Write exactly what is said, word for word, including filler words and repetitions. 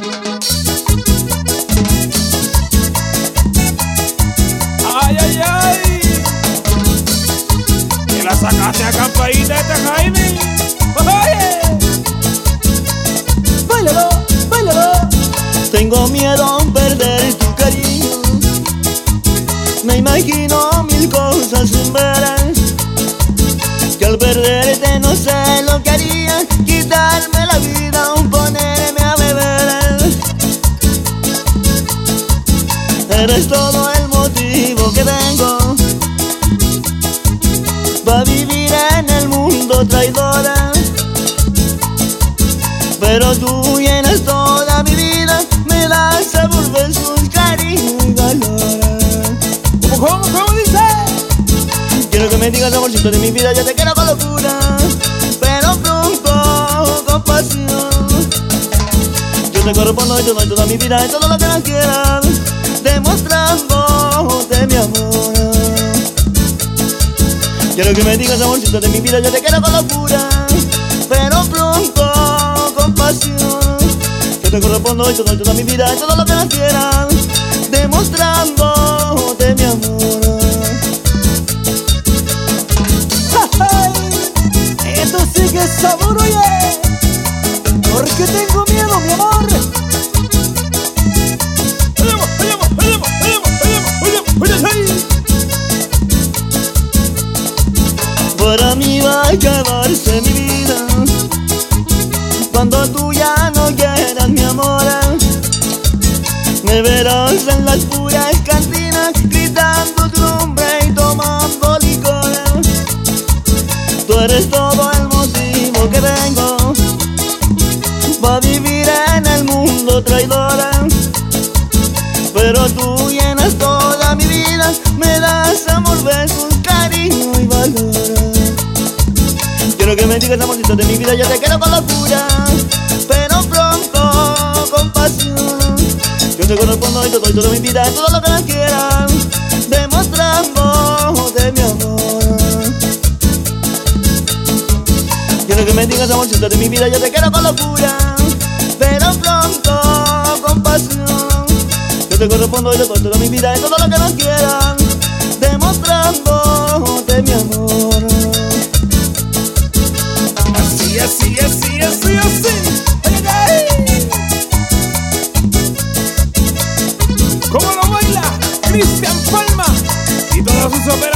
Ay, ay, ay. Que la sacaste a campaíta esta, Jaime. Oye. Báilalo, báilalo. Tengo miedo a perder tu cariño. Me imagino mil cosas sin ver. Que al perderte no sé lo que haría. Quitarme la vida o ponerme a beber. Eres todo el motivo que tengo para vivir en el mundo traidora. Pero tú llenas toda mi vida, me das a volver sus cariño y valor. ¿Cómo, cómo, cómo dice? Quiero que me digas, amorcito de mi vida, yo te quiero con locura, pero pronto con pasión. Yo te correspondo y te doy toda mi vida y todo lo que me quieras, demostrándote mi amor. Quiero que me digas, amorcito de mi vida, yo te quiero con locura, pero pronto con pasión. Yo te correspondo y te doy toda mi vida y todo lo que me quieras, demostrándote mi amor. Esto sí que es sabor, oye, porque tengo miedo, mi amor. Oye, oye, oye, oye, oye, oye, oye. Para mí va a acabarse mi vida cuando tú ya no quieras, mi amor. Me verás en las puras cantinas gritando tu nombre y tomando licor. Tú eres todo el motivo que tengo para vivir en el mundo traidora. Pero tú llenas toda mi vida, me das amor, besos, cariño y valor. Quiero que me digas, amorcito de mi vida, yo te quiero con locura, pero pronto con pasión. Yo te correspondo y te doy toda mi vida y todo lo que me quieras, demostrándote mi amor. Quiero que me digas, amorcito de mi vida, yo te quiero con locura, pero pronto con pasión. Yo te correspondo y te doy toda mi vida y todo lo que me quieras, demostrándote mi amor. Así, así, así, así, así. Ay, ay, ay. ¿Cómo lo baila Cristian Palma y todos sus operadores?